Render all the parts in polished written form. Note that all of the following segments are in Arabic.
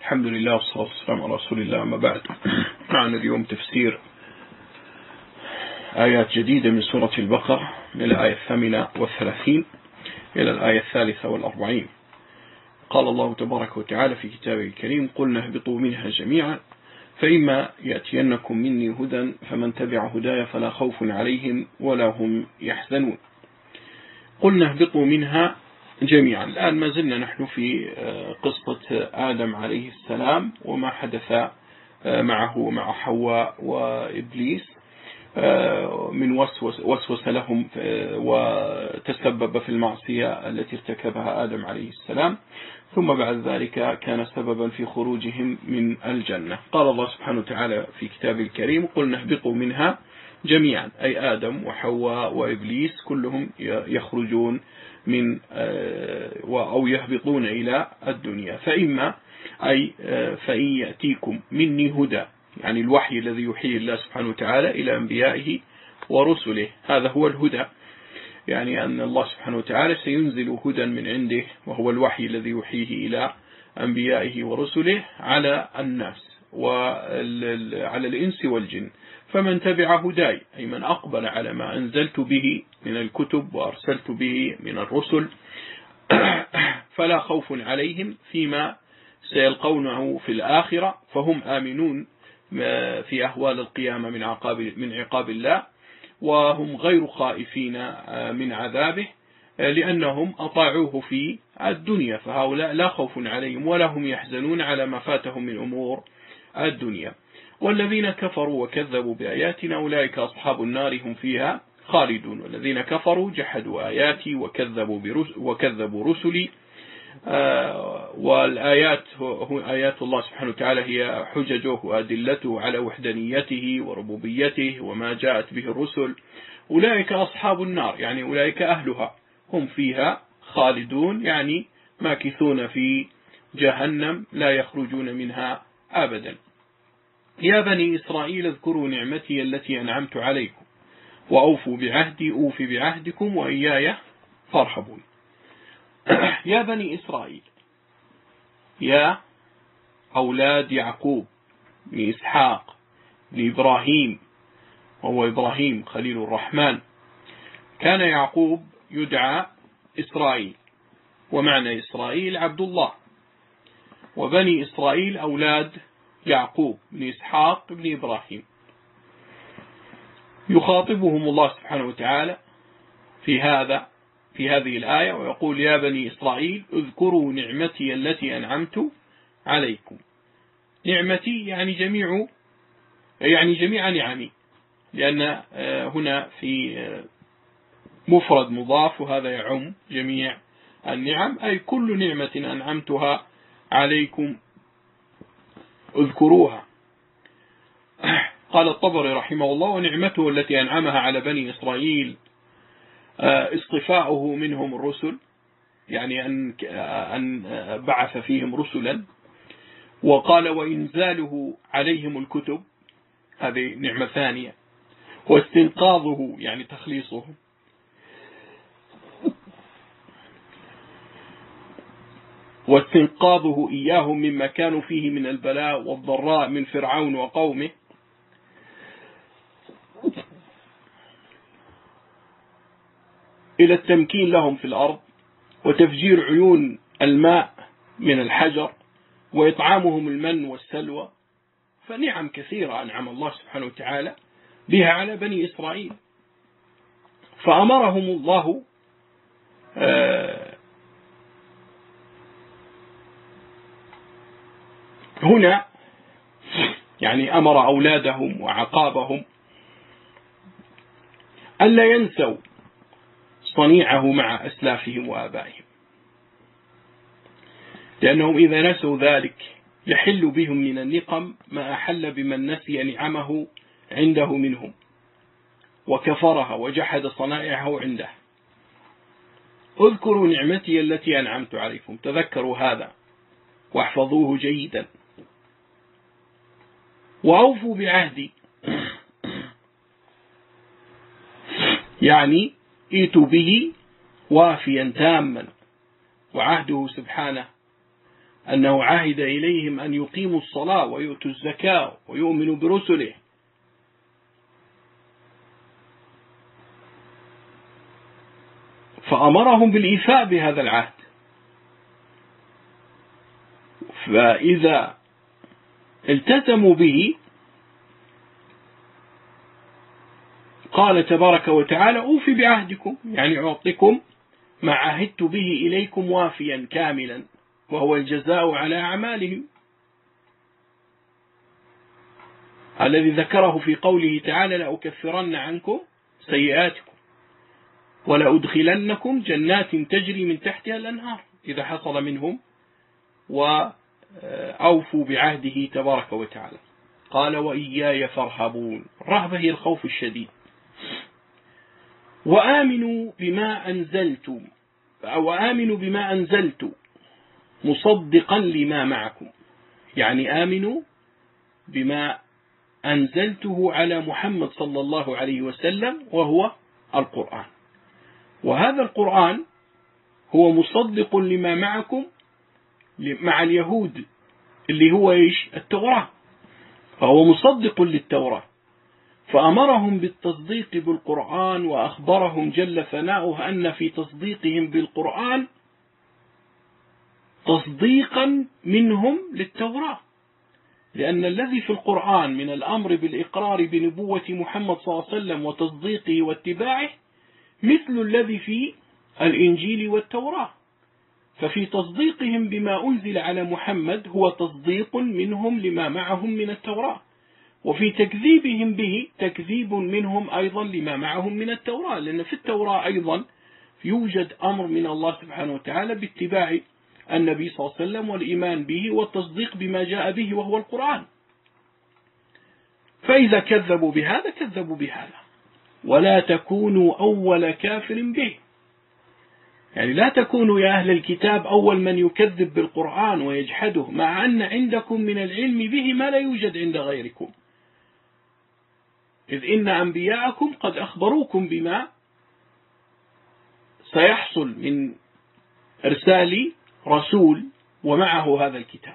الحمد لله والصلاة والسلام على رسول الله. أما بعد، معنا اليوم تفسير آيات جديدة من سورة البقرة من الآية 38 إلى الآية 43. قال الله تبارك وتعالى في كتابه الكريم: قلنا اهبطوا منها جميعا فإما يأتينكم مني هدى فمن تبع هداي فلا خوف عليهم ولا هم يحزنون. قلنا اهبطوا منها جميعا. الآن ما زلنا نحن في قصة آدم عليه السلام وما حدث معه ومع حواء وإبليس من وسوس لهم وتسبب في المعصية التي ارتكبها آدم عليه السلام، ثم بعد ذلك كان سببا في خروجهم من الجنة. قال الله سبحانه وتعالى في كتابه الكريم: قلنا اهبطوا منها جميعا، أي آدم وحواء وإبليس كلهم يخرجون من أو يهبطون إلى الدنيا. فإما أي فإن يأتيكم مني هدى، يعني الوحي الذي يوحيه الله سبحانه وتعالى إلى أنبيائه ورسله، هذا هو الهدى، يعني أن الله سبحانه وتعالى سينزل هدى من عنده وهو الوحي الذي يوحيه إلى أنبيائه ورسله على الناس وعلى الإنس والجن. فمن تبع هداي، أي من أقبل على ما أنزلت به من الكتب وأرسلت به من الرسل، فلا خوف عليهم فيما سيلقونه في الآخرة، فهم آمنون في أهوال القيامة من عقاب الله، وهم غير خائفين من عذابه لأنهم أطاعوه في الدنيا، فهؤلاء لا خوف عليهم ولا هم يحزنون على ما فاتهم من أمور الدنيا. والذين كفروا وكذبوا بآياتنا أولئك أصحاب النار هم فيها خالدون. والذين كفروا جحدوا آياتي وكذبوا رسلي. والآيات آيات الله سبحانه وتعالى هي حججه وأدلته على وحدانيته وربوبيته وما جاءت به الرسل. أولئك أصحاب النار، يعني أولئك أهلها، هم فيها خالدون، يعني ماكثون في جهنم لا يخرجون منها أبدا. يا بني إسرائيل اذكروا نعمتي التي أنعمت عليكم وأوفوا بعهدي أوف بعهدكم وإياي فارهبون. يا بني إسرائيل، يا أولاد يعقوب بن إسحاق بن إبراهيم، وهو إبراهيم خليل الرحمن. كان يعقوب يدعى إسرائيل، ومعنى إسرائيل عبد الله، وبني إسرائيل أولاد يعقوب بن إسحاق بن إبراهيم. يخاطبهم الله سبحانه وتعالى في هذه الآية ويقول: يا بني إسرائيل اذكروا نعمتي التي أنعمت عليكم. نعمتي يعني جميع نعمي، لأن هنا في مفرد مضاف، وهذا يعم جميع النعم، أي كل نعمة أنعمتها عليكم اذكروها. قال الطبري رحمه الله: ونعمته التي أنعمها على بني إسرائيل اصطفاؤه منهم الرسل، يعني أن بعث فيهم رسلا. وقال: وإنزاله عليهم الكتب، هذه نعمة ثانية. واستنقاذه، يعني تخليصه. واستنقاذه إياهم مما كانوا فيه من البلاء والضراء من فرعون وقومه. إلى التمكين لهم في الأرض وتفجير عيون الماء من الحجر وإطعامهم المن والسلوى. فنعم كثيرة أنعم الله سبحانه وتعالى بها على بني إسرائيل. فأمرهم الله هنا، يعني أمر أولادهم وعقابهم ألا ينسوا صنيعه مع أسلافهم وآبائهم، لأنهم إذا نسوا ذلك يحل بهم من النقم ما أحل بمن نسي نعمه عنده منهم وكفرها وجحد صنائعه عنده. اذكروا نعمتي التي أنعمت عليكم، تذكروا هذا واحفظوه جيدا. وأوفوا بعهدي، يعني ائتوا به وافيا تاما، وعهده سبحانه أنه عهد إليهم أن يقيموا الصلاة ويؤتوا الزكاة ويؤمنوا برسله. فأمرهم بالإيفاء بهذا العهد. فإذا التزموا به قال تبارك وتعالى أوفي بعهدكم، يعني أعطيكم ما عهدت به إليكم وافيا كاملا، وهو الجزاء على أعمالهم الذي ذكره في قوله تعالى لأكفرن عنكم سيئاتكم ولأدخلنكم جنات تجري من تحتها الأنهار إذا حصل منهم وأوفوا بعهده تبارك وتعالى. قال وإياي فارهبون، الرهبة هي الخوف الشديد. وآمنوا بما أنزلت مصدقا لما معكم، يعني آمنوا بما أنزلته على محمد صلى الله عليه وسلم وهو القرآن، وهذا القرآن هو مصدق لما معكم مع اليهود اللي هو التوراة، فهو مصدق للتوراة، فأمرهم بالتصديق بالقرآن وأخبرهم جل ثناؤه أن في تصديقهم بالقرآن تصديقا منهم للتوراة، لأن الذي في القرآن من الأمر بالإقرار بنبوة محمد صلى الله عليه وسلم وتصديقه واتباعه مثل الذي في الإنجيل والتوراة، ففي تصديقهم بما أنزل على محمد هو تصديق منهم لما معهم من التوراة، وفي تكذيبهم به تكذيب منهم أيضا لما معهم من التوراة، لأن في التوراة أيضا يوجد أمر من الله سبحانه وتعالى باتباع النبي صلى الله عليه وسلم والإيمان به والتصديق بما جاء به وهو القرآن. فإذا كذبوا بهذا كذبوا بهذا. ولا تكونوا أول كافر به، يعني لا تكونوا يا أهل الكتاب أول من يكذب بالقرآن ويجحده، مع أن عندكم من العلم به ما لا يوجد عند غيركم، إذ إن أنبياءكم قد أخبروكم بما سيحصل من إرسال رسول ومعه هذا الكتاب.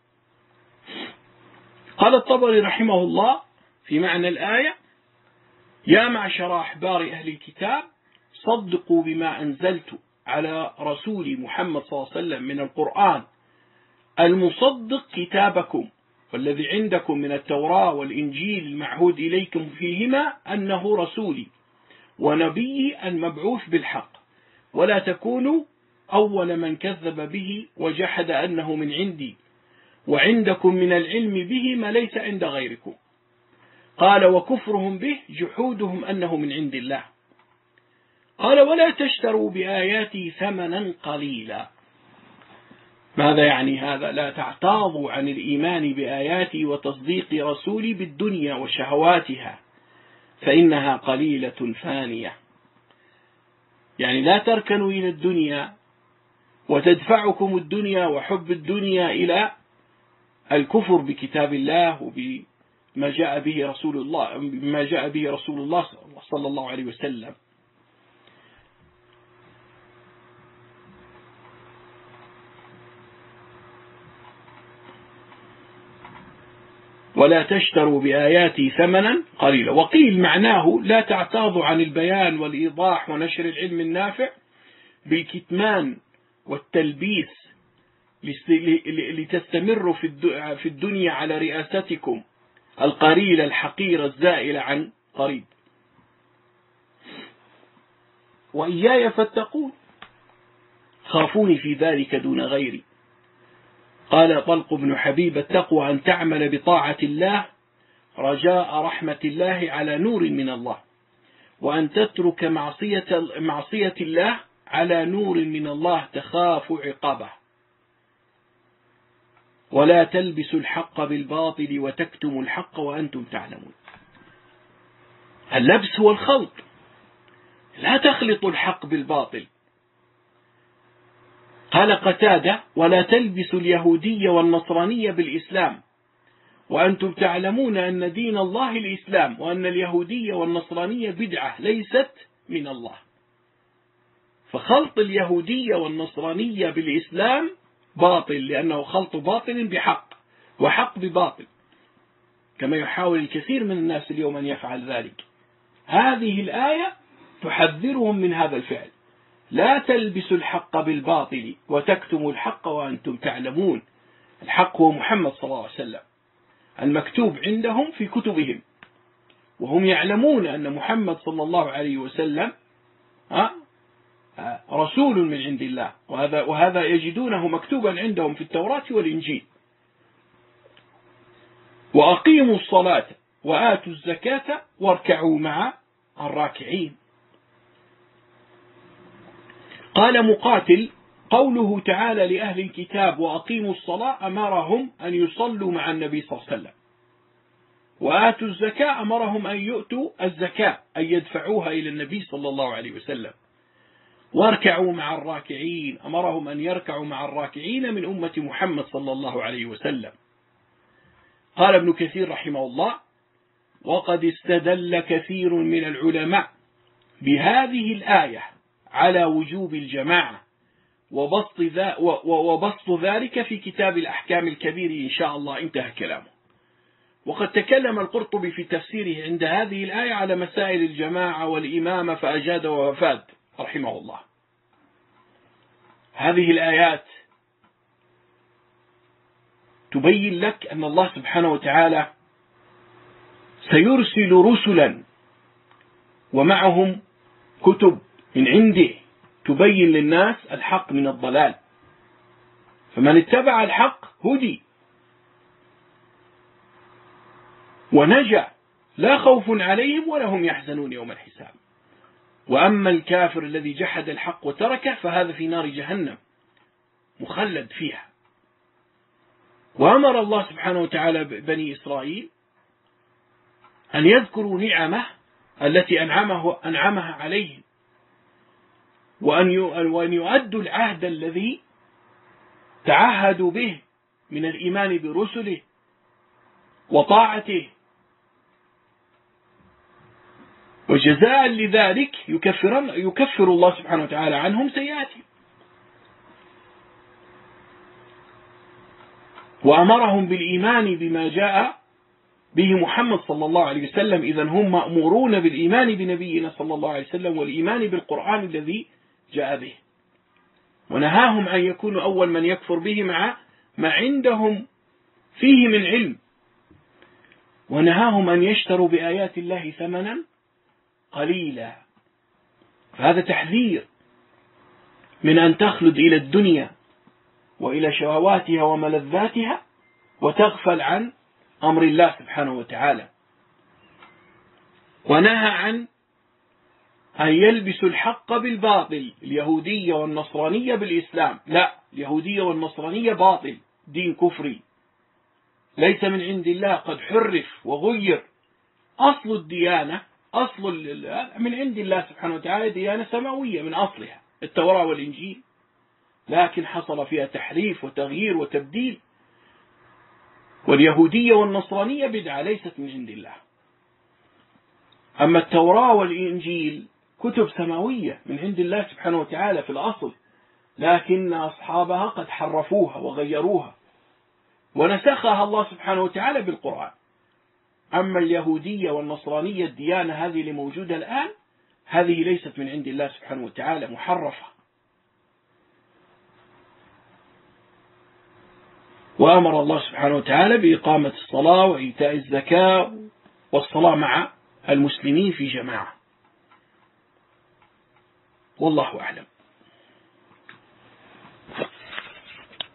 قال الطبري رحمه الله في معنى الآية: يا معشر أحبار أهل الكتاب صدقوا بما أنزلت على رسول محمد صلى الله عليه وسلم من القرآن المصدق كتابكم، والذي عندكم من التوراة والإنجيل المعهود إليكم فيهما أنه رسولي ونبي المبعوث بالحق، ولا تكونوا أول من كذب به وجحد أنه من عندي، وعندكم من العلم به ما ليس عند غيركم. قال وكفرهم به جحودهم أنه من عند الله. قال ولا تشتروا بآياتي ثمنا قليلا. ماذا يعني هذا؟ لا تعتاضوا عن الإيمان بآياتي وتصديق رسولي بالدنيا وشهواتها، فإنها قليلة فانية. يعني لا تركنوا إلى الدنيا وتدفعكم الدنيا وحب الدنيا إلى الكفر بكتاب الله وبما جاء به رسول الله صلى الله عليه وسلم. ولا تشتروا بآياتي ثمنا قليلا. وقيل معناه لا تعتاضوا عن البيان والإيضاح ونشر العلم النافع بالكتمان والتلبيس لتستمروا في الدنيا على رئاستكم القليلة الحقيرة الزائلة عن قريب. وإياي فاتقون، خافوني في ذلك دون غيري. قال طلق بن حبيب التقوى أن تعمل بطاعة الله رجاء رحمة الله على نور من الله، وأن تترك معصية الله على نور من الله تخاف عقابه. ولا تلبسوا الحق بالباطل وتكتموا الحق وأنتم تعلمون. اللبس هو الخلط، لا تخلطوا الحق بالباطل. قال قتادة ولا تلبسوا اليهودية والنصرانية بالإسلام وأنتم تعلمون أن دين الله الإسلام، وأن اليهودية والنصرانية بدعة ليست من الله. فخلط اليهودية والنصرانية بالإسلام باطل، لأنه خلط باطل بحق وحق بباطل، كما يحاول الكثير من الناس اليوم أن يفعل ذلك. هذه الآية تحذرهم من هذا الفعل: لا تلبسوا الحق بالباطل وتكتموا الحق وأنتم تعلمون. الحق هو محمد صلى الله عليه وسلم المكتوب عندهم في كتبهم، وهم يعلمون أن محمد صلى الله عليه وسلم رسول من عند الله، وهذا يجدونه مكتوبا عندهم في التوراة والإنجيل. وأقيموا الصلاة وآتوا الزكاة واركعوا مع الراكعين. قال مقاتل: قوله تعالى لأهل الكتاب وأقيموا الصلاة أمرهم أن يصلوا مع النبي صلى الله عليه وسلم، وآتوا الزكاة أمرهم أن يؤتوا الزكاة، أن يدفعوها إلى النبي صلى الله عليه وسلم. واركعوا مع الراكعين أمرهم أن يركعوا مع الراكعين من أمة محمد صلى الله عليه وسلم. قال ابن كثير رحمه الله: وقد استدل كثير من العلماء بهذه الآية على وجوب الجماعة وبسط ذلك في كتاب الأحكام الكبير إن شاء الله. انتهى كلامه. وقد تكلم القرطبي في تفسيره عند هذه الآية على مسائل الجماعة والإمامة فأجاد ووفاد رحمه الله. هذه الآيات تبين لك أن الله سبحانه وتعالى سيرسل رسلا ومعهم كتب من عنده تبين للناس الحق من الضلال، فمن اتبع الحق هدي ونجا، لا خوف عليهم ولا هم يحزنون يوم الحساب. وأما الكافر الذي جحد الحق وتركه فهذا في نار جهنم مخلد فيها. وأمر الله سبحانه وتعالى بني إسرائيل أن يذكروا نعمه التي أنعمها عليهم، وأن يؤدوا العهد الذي تعهدوا به من الإيمان برسله وطاعته، وجزاء لذلك يكفر الله سبحانه وتعالى عنهم سيئاتهم. وأمرهم بالإيمان بما جاء به محمد صلى الله عليه وسلم، إذا هم مأمورون بالإيمان بنبينا صلى الله عليه وسلم والإيمان بالقرآن الذي جاء به. ونهاهم أن يكونوا أول من يكفر به مع ما عندهم فيه من علم، ونهاهم أن يشتروا بآيات الله ثمنا قليلا. فهذا تحذير من أن تخلد إلى الدنيا وإلى شهواتها وملذاتها وتغفل عن أمر الله سبحانه وتعالى. ونهى عن أن يلبسوا الحق بالباطل، اليهودية والنصرانية بالإسلام. لا، اليهودية والنصرانية باطل، دين كفري ليس من عند الله، قد حرف وغير. أصل الديانة من عند الله سبحانه وتعالى، ديانة سماوية من أصلها، التوراة والإنجيل، لكن حصل فيها تحريف وتغيير وتبديل. واليهودية والنصرانية بدعة ليست من عند الله. أما التوراة والإنجيل كتب سماوية من عند الله سبحانه وتعالى في الأصل، لكن أصحابها قد حرفوها وغيروها ونسخها الله سبحانه وتعالى بالقرآن. أما اليهودية والنصرانية الديانة هذه اللي موجودة الآن، هذه ليست من عند الله سبحانه وتعالى، محرفة. وأمر الله سبحانه وتعالى بإقامة الصلاة وإيتاء الزكاة والصلاة مع المسلمين في جماعة. والله أعلم.